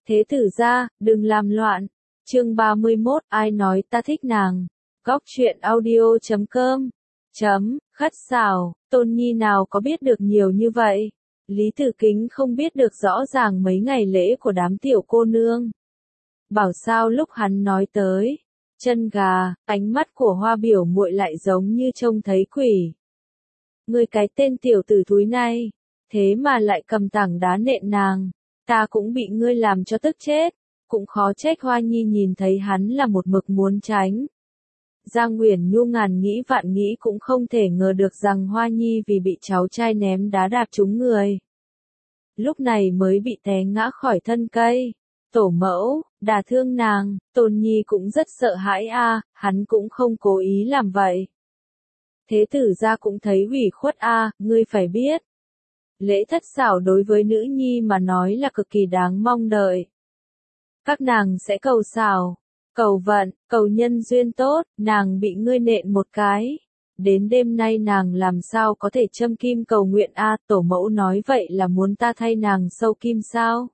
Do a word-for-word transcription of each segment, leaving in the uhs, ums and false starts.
Thế tử gia, đừng làm loạn. Chương ba mươi mốt, ai nói ta thích nàng. Góc truyện audio chấm com. Chấm, khất xảo, Tôn Nhi nào có biết được nhiều như vậy. Lý Tử Kính không biết được rõ ràng mấy ngày lễ của đám tiểu cô nương. Bảo sao lúc hắn nói tới chân gà, ánh mắt của Hoa biểu muội lại giống như trông thấy quỷ. Ngươi cái tên tiểu tử thúi này, thế mà lại cầm tảng đá nện nàng, ta cũng bị ngươi làm cho tức chết, cũng khó trách Hoa Nhi nhìn thấy hắn là một mực muốn tránh. Giang Uyển Nhu ngàn nghĩ vạn nghĩ cũng không thể ngờ được rằng Hoa Nhi vì bị cháu trai ném đá đạp trúng người. Lúc này mới bị té ngã khỏi thân cây. Tổ mẫu, đả thương nàng, Tôn Nhi cũng rất sợ hãi a, hắn cũng không cố ý làm vậy. Thế tử gia cũng thấy ủy khuất a, ngươi phải biết. Lễ thất xảo đối với nữ nhi mà nói là cực kỳ đáng mong đợi. Các nàng sẽ cầu xảo, cầu vận, cầu nhân duyên tốt, nàng bị ngươi nện một cái. Đến đêm nay nàng làm sao có thể châm kim cầu nguyện a, tổ mẫu nói vậy là muốn ta thay nàng sâu kim sao?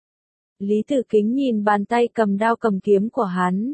Lý Tử Kính nhìn bàn tay cầm đao cầm kiếm của hắn.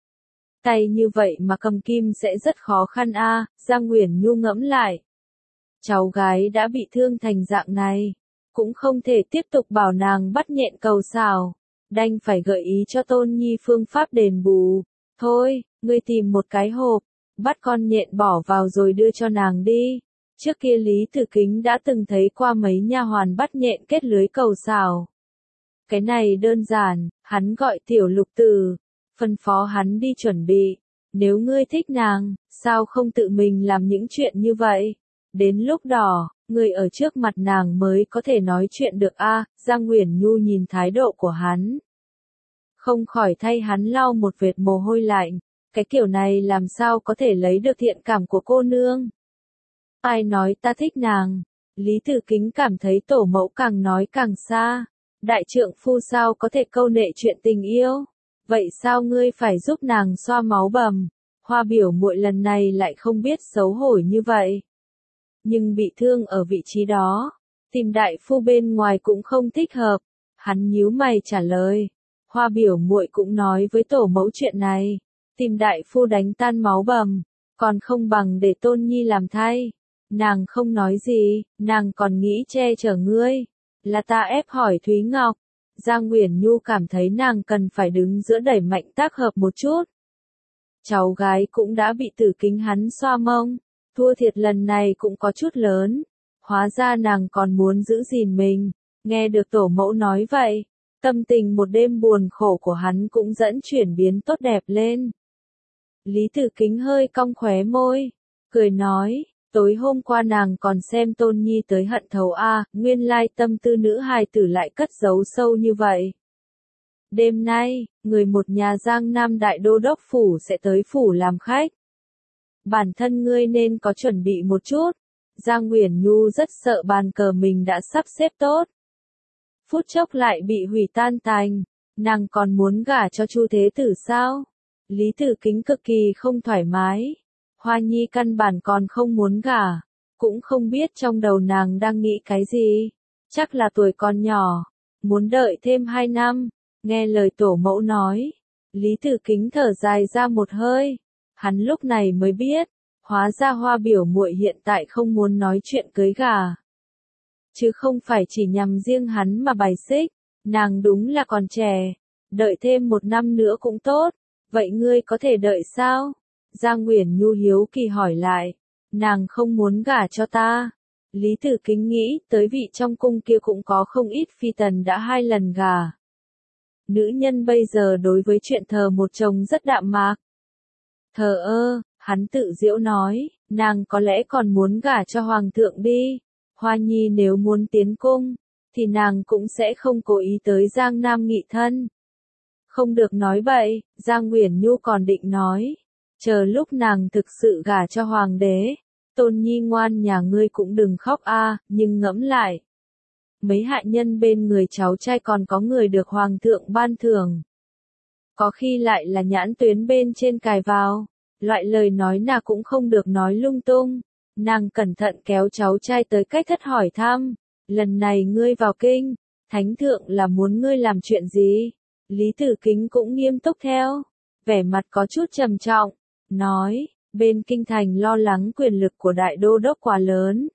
Tay như vậy mà cầm kim sẽ rất khó khăn a, Giang Uyển Nhu ngẫm lại. Cháu gái đã bị thương thành dạng này, cũng không thể tiếp tục bảo nàng bắt nhện cầu xảo, đành phải gợi ý cho Tôn Nhi phương pháp đền bù. Thôi, ngươi tìm một cái hộp, bắt con nhện bỏ vào rồi đưa cho nàng đi. Trước kia Lý Tử Kính đã từng thấy qua mấy nha hoàn bắt nhện kết lưới cầu xảo. Cái này đơn giản, hắn gọi Tiểu Lục Tử, phân phó hắn đi chuẩn bị. Nếu ngươi thích nàng, sao không tự mình làm những chuyện như vậy? Đến lúc đó, người ở trước mặt nàng mới có thể nói chuyện được a. Giang Uyển Nhu nhìn thái độ của hắn, không khỏi thay hắn lau một vệt mồ hôi lạnh. Cái kiểu này làm sao có thể lấy được thiện cảm của cô nương? Ai nói ta thích nàng? Lý Tử Kính cảm thấy tổ mẫu càng nói càng xa. Đại trượng phu sao có thể câu nệ chuyện tình yêu? Vậy sao ngươi phải giúp nàng xoa máu bầm? Hoa biểu muội lần này lại không biết xấu hổ như vậy. Nhưng bị thương ở vị trí đó, tìm đại phu bên ngoài cũng không thích hợp. Hắn nhíu mày trả lời. Hoa biểu muội cũng nói với tổ mẫu chuyện này. Tìm đại phu đánh tan máu bầm, còn không bằng để Tôn Nhi làm thay. Nàng không nói gì, nàng còn nghĩ che chở ngươi. Là ta ép hỏi Thúy Ngọc. Giang Uyển Nhu cảm thấy nàng cần phải đứng giữa đẩy mạnh tác hợp một chút. Cháu gái cũng đã bị Tử Kính hắn xoa mông, thua thiệt lần này cũng có chút lớn. Hóa ra nàng còn muốn giữ gìn mình. Nghe được tổ mẫu nói vậy, tâm tình một đêm buồn khổ của hắn cũng dẫn chuyển biến tốt đẹp lên. Lý Tử Kính hơi cong khóe môi, cười nói. Tối hôm qua nàng còn xem Tôn Nhi tới hận thấu a, nguyên lai tâm tư nữ hài tử lại cất giấu sâu như vậy. Đêm nay, người một nhà Giang Nam Đại Đô Đốc Phủ sẽ tới phủ làm khách. Bản thân ngươi nên có chuẩn bị một chút. Giang Uyển Nhu rất sợ bàn cờ mình đã sắp xếp tốt. Phút chốc lại bị hủy tan tành, nàng còn muốn gả cho Chu Thế Tử sao? Lý Tử Kính cực kỳ không thoải mái. Hoa Nhi căn bản còn không muốn gả, cũng không biết trong đầu nàng đang nghĩ cái gì. Chắc là tuổi còn nhỏ, muốn đợi thêm hai năm. Nghe lời tổ mẫu nói, Lý Tử Kính thở dài ra một hơi. Hắn lúc này mới biết, hóa ra Hoa biểu muội hiện tại không muốn nói chuyện cưới gả. Chứ không phải chỉ nhằm riêng hắn mà bài xích, nàng đúng là còn trẻ, đợi thêm một năm nữa cũng tốt. Vậy ngươi có thể đợi sao? Giang Uyển Nhu hiếu kỳ hỏi lại. Nàng không muốn gả cho ta. Lý Tử Kính nghĩ tới vị trong cung kia cũng có không ít phi tần đã hai lần gả. Nữ nhân bây giờ đối với chuyện thờ một chồng rất đạm mạc. Thờ ơ, hắn tự giễu nói, nàng có lẽ còn muốn gả cho hoàng thượng đi. Hoa Nhi nếu muốn tiến cung, thì nàng cũng sẽ không cố ý tới Giang Nam nghị thân. Không được nói bậy, Giang Uyển Nhu còn định nói. Chờ lúc nàng thực sự gả cho hoàng đế, Tôn Nhi ngoan nhà ngươi cũng đừng khóc a, nhưng ngẫm lại. Mấy hạ nhân bên người cháu trai còn có người được hoàng thượng ban thưởng. Có khi lại là nhãn tuyến bên trên cài vào, loại lời nói nào cũng không được nói lung tung. Nàng cẩn thận kéo cháu trai tới cách thất hỏi thăm, lần này ngươi vào kinh, Thánh thượng là muốn ngươi làm chuyện gì? Lý Tử Kính cũng nghiêm túc theo, vẻ mặt có chút trầm trọng, nói, bên kinh thành lo lắng quyền lực của đại đô đốc quá lớn.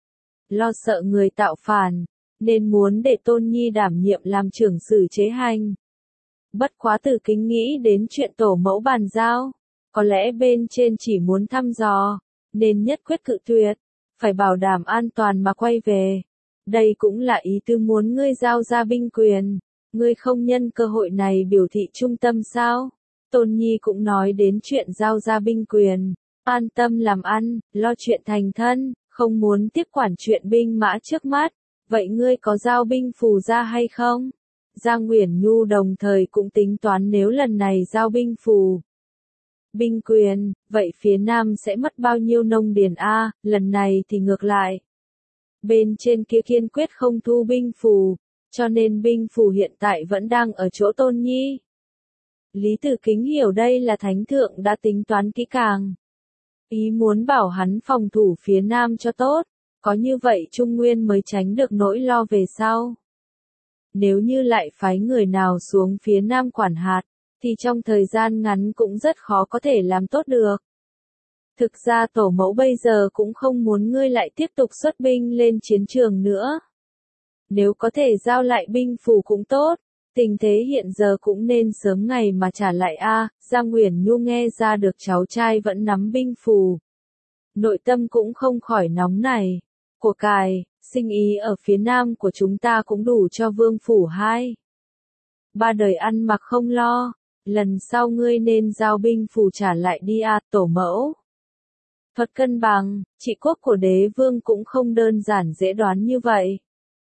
Lo sợ người tạo phản, nên muốn để Tôn Nhi đảm nhiệm làm trưởng xử chế hành. Bất quá Tử Kính nghĩ đến chuyện tổ mẫu bàn giao, có lẽ bên trên chỉ muốn thăm dò, nên nhất quyết cự tuyệt, phải bảo đảm an toàn mà quay về. Đây cũng là ý tư muốn ngươi giao ra binh quyền, ngươi không nhân cơ hội này biểu thị trung tâm sao? Tôn Nhi cũng nói đến chuyện giao ra binh quyền, an tâm làm ăn, lo chuyện thành thân, không muốn tiếp quản chuyện binh mã trước mắt. Vậy ngươi có giao binh phù ra hay không? Giang Uyển Nhu đồng thời cũng tính toán nếu lần này giao binh phù binh quyền, vậy phía Nam sẽ mất bao nhiêu nông điền a, lần này thì ngược lại. Bên trên kia kiên quyết không thu binh phù, cho nên binh phù hiện tại vẫn đang ở chỗ Tôn Nhi. Lý Tử Kính hiểu đây là Thánh Thượng đã tính toán kỹ càng. Ý muốn bảo hắn phòng thủ phía Nam cho tốt, có như vậy Trung Nguyên mới tránh được nỗi lo về sau. Nếu như lại phái người nào xuống phía Nam quản hạt, thì trong thời gian ngắn cũng rất khó có thể làm tốt được. Thực ra tổ mẫu bây giờ cũng không muốn ngươi lại tiếp tục xuất binh lên chiến trường nữa. Nếu có thể giao lại binh phù cũng tốt, tình thế hiện giờ cũng nên sớm ngày mà trả lại a. Giang Uyển Nhu nghe ra được cháu trai vẫn nắm binh phù. Nội tâm cũng không khỏi nóng này. Của cải, sinh ý ở phía Nam của chúng ta cũng đủ cho vương phủ hai. Ba đời ăn mặc không lo, lần sau ngươi nên giao binh phù trả lại đi a, tổ mẫu. Thuật cân bằng, trị quốc của đế vương cũng không đơn giản dễ đoán như vậy.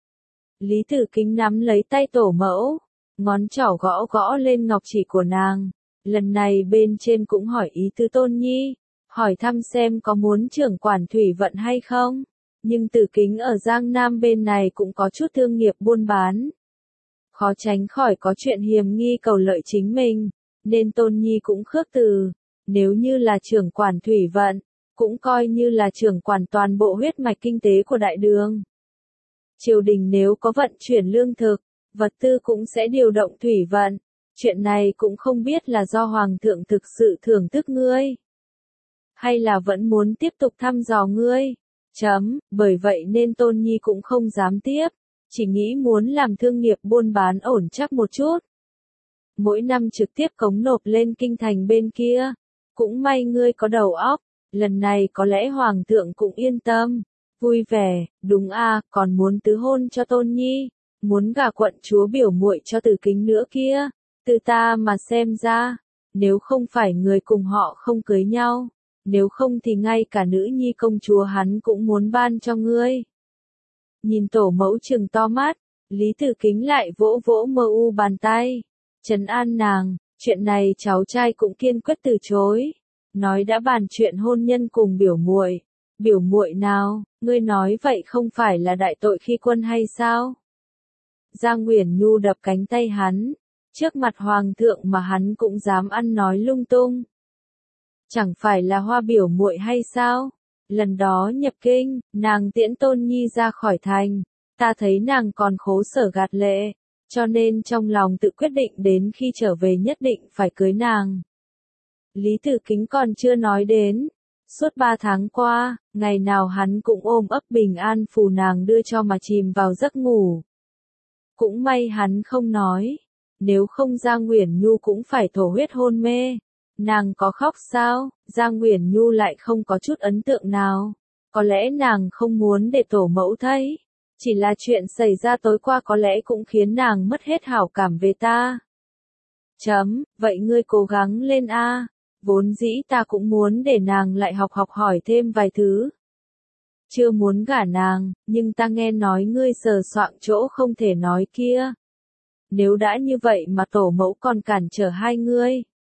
Lý Tử Kính nắm lấy tay tổ mẫu, ngón trỏ gõ gõ lên ngọc chỉ của nàng. Lần này bên trên cũng hỏi ý tứ Tôn Nhi, hỏi thăm xem có muốn trưởng quản thủy vận hay không. Nhưng Tử Kính ở Giang Nam bên này cũng có chút thương nghiệp buôn bán. Khó tránh khỏi có chuyện hiềm nghi cầu lợi chính mình, nên Tôn Nhi cũng khước từ. Nếu như là trưởng quản thủy vận, cũng coi như là trưởng quản toàn bộ huyết mạch kinh tế của đại đường. Triều đình nếu có vận chuyển lương thực, vật tư cũng sẽ điều động thủy vận. Chuyện này cũng không biết là do Hoàng thượng thực sự thưởng thức ngươi, hay là vẫn muốn tiếp tục thăm dò ngươi. Chấm, bởi vậy nên Tôn Nhi cũng không dám tiếp, chỉ nghĩ muốn làm thương nghiệp buôn bán ổn chắc một chút. Mỗi năm trực tiếp cống nộp lên kinh thành bên kia, cũng may ngươi có đầu óc, lần này có lẽ Hoàng thượng cũng yên tâm, vui vẻ, đúng a, còn muốn tứ hôn cho Tôn Nhi, muốn gả quận chúa biểu muội cho Tử Kính nữa kia, từ ta mà xem ra, nếu không phải người cùng họ không cưới nhau. Nếu không thì ngay cả nữ nhi công chúa hắn cũng muốn ban cho ngươi. Nhìn tổ mẫu trừng to mắt, Lý Tử Kính lại vỗ vỗ mơ u bàn tay. Trấn an nàng, chuyện này cháu trai cũng kiên quyết từ chối. Nói đã bàn chuyện hôn nhân cùng biểu muội. Biểu muội nào, ngươi nói vậy không phải là đại tội khi quân hay sao? Giang Uyển Nhu đập cánh tay hắn. Trước mặt hoàng thượng mà hắn cũng dám ăn nói lung tung. Chẳng phải là Hoa biểu muội hay sao? Lần đó nhập kinh, nàng tiễn Tôn Nhi ra khỏi thành, ta thấy nàng còn khố sở gạt lệ, cho nên trong lòng tự quyết định đến khi trở về nhất định phải cưới nàng. Lý Tử Kính còn chưa nói đến, suốt ba tháng qua, ngày nào hắn cũng ôm ấp bình an phù nàng đưa cho mà chìm vào giấc ngủ. Cũng may hắn không nói, nếu không Giang Uyển Nhu cũng phải thổ huyết hôn mê. Nàng có khóc sao? Giang Uyển Nhu lại không có chút ấn tượng nào. Có lẽ nàng không muốn để tổ mẫu thấy. Chỉ là chuyện xảy ra tối qua có lẽ cũng khiến nàng mất hết hảo cảm về ta. Chấm, vậy ngươi cố gắng lên a. Vốn dĩ ta cũng muốn để nàng lại học học hỏi thêm vài thứ. Chưa muốn gả nàng, nhưng ta nghe nói ngươi sờ soạng chỗ không thể nói kia. Nếu đã như vậy mà tổ mẫu còn cản trở hai ngươi,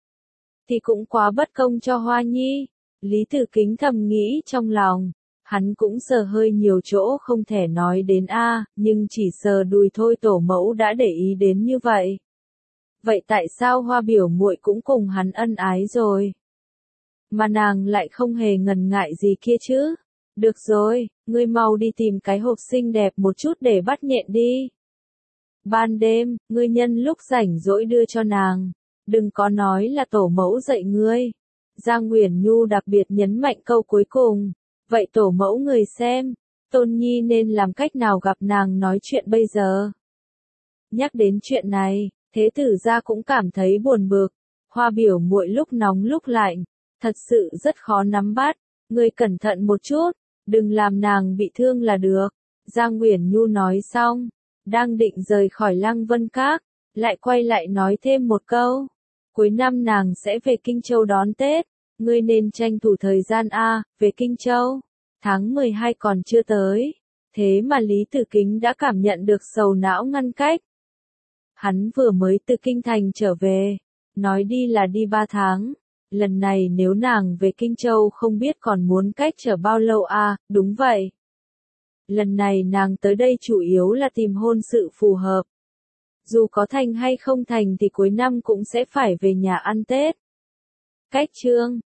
thì cũng quá bất công cho Hoa Nhi. Lý Tử Kính thầm nghĩ trong lòng, hắn cũng sờ hơi nhiều chỗ không thể nói đến a, nhưng chỉ sờ đùi thôi tổ mẫu đã để ý đến như vậy. Vậy tại sao Hoa biểu muội cũng cùng hắn ân ái rồi, mà nàng lại không hề ngần ngại gì kia chứ? Được rồi, ngươi mau đi tìm cái hộp xinh đẹp một chút để bắt nhện đi. Ban đêm, ngươi nhân lúc rảnh rỗi đưa cho nàng. Đừng có nói là tổ mẫu dạy ngươi. Giang Uyển Nhu đặc biệt nhấn mạnh câu cuối cùng. Vậy tổ mẫu người xem, Tôn Nhi nên làm cách nào gặp nàng nói chuyện bây giờ? Nhắc đến chuyện này, Thế Tử gia cũng cảm thấy buồn bực. Hoa biểu muội lúc nóng lúc lạnh, thật sự rất khó nắm bắt. Ngươi cẩn thận một chút, đừng làm nàng bị thương là được. Giang Uyển Nhu nói xong, đang định rời khỏi Lăng Vân Các, lại quay lại nói thêm một câu. Cuối năm nàng sẽ về Kinh Châu đón Tết, ngươi nên tranh thủ thời gian a, về Kinh Châu. Tháng mười hai còn chưa tới, thế mà Lý Tử Kính đã cảm nhận được sầu não ngăn cách. Hắn vừa mới từ Kinh Thành trở về, nói đi là đi ba tháng. Lần này nếu nàng về Kinh Châu không biết còn muốn cách trở bao lâu a, đúng vậy. Lần này nàng tới đây chủ yếu là tìm hôn sự phù hợp. Dù có thành hay không thành thì cuối năm cũng sẽ phải về nhà ăn Tết. Cách chương